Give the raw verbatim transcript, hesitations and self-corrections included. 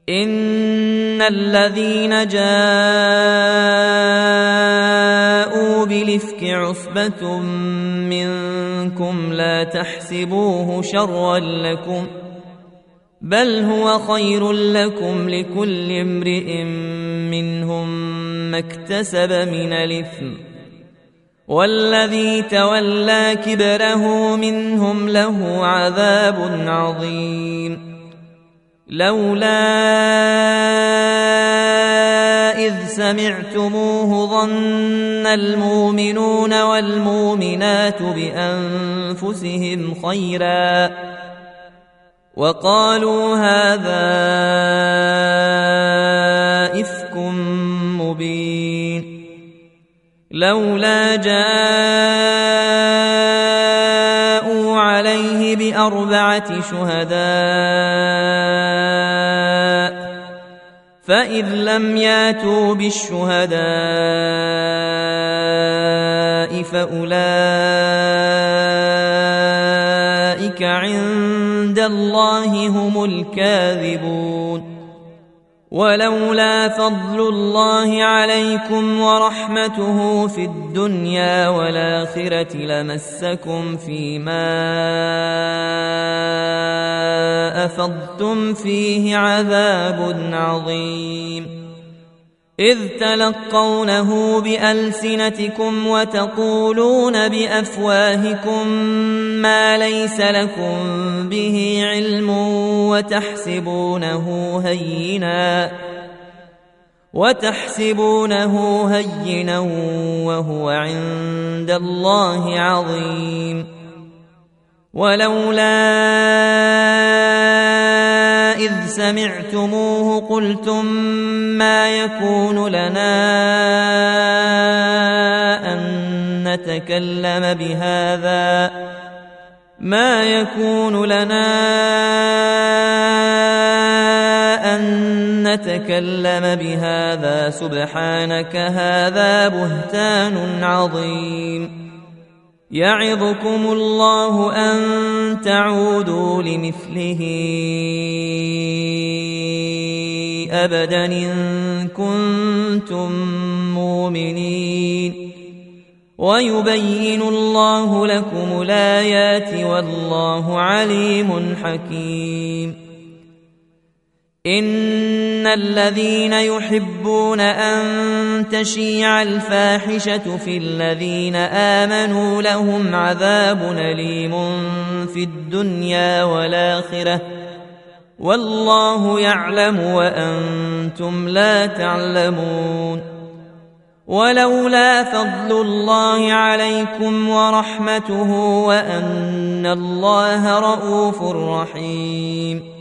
إن الذين جاءوا بالإفك عصبة منكم لا تحسبوه شرا لكم بل هو خير لكم لكل امرئ منهم ما اكتسب من الإثم والذي تولى كبره منهم له عذاب عظيم لولا إذ سمعتموه ظن المؤمنون والمؤمنات بأنفسهم خيرا وقالوا هذا إفك مبين لولا جاءوا عليه بأربعة شهداء فإذ لم ياتوا بالشهداء فأولئك عند الله هم الكاذبون ولولا فضل الله عليكم ورحمته في الدنيا والآخرة لمسكم فيما أفضتم فيه عذاب عظيم إذ تلقونه بألسنتكم وتقولون بأفواهكم ما ليس لكم به علم وتحسبونه هينا وتحسبونه هينا وهو عند الله عظيم ولولا إذ سمعتموه قلتم ما يكون لنا أن نتكلم بهذا ما يكون لنا أن نتكلم بهذا سبحانك هذا بهتان عظيم يعظكم الله أن تعودوا لمثله أبدا إن كنتم مؤمنين ويبين الله لكم الآيات والله عليم حكيم إن الذين يحبون أن تشيع الفاحشة في الذين آمنوا لهم عذاب أليم في الدنيا والآخرة والله يعلم وأنتم لا تعلمون ولولا فضل الله عليكم ورحمته وأن الله رءوف رحيم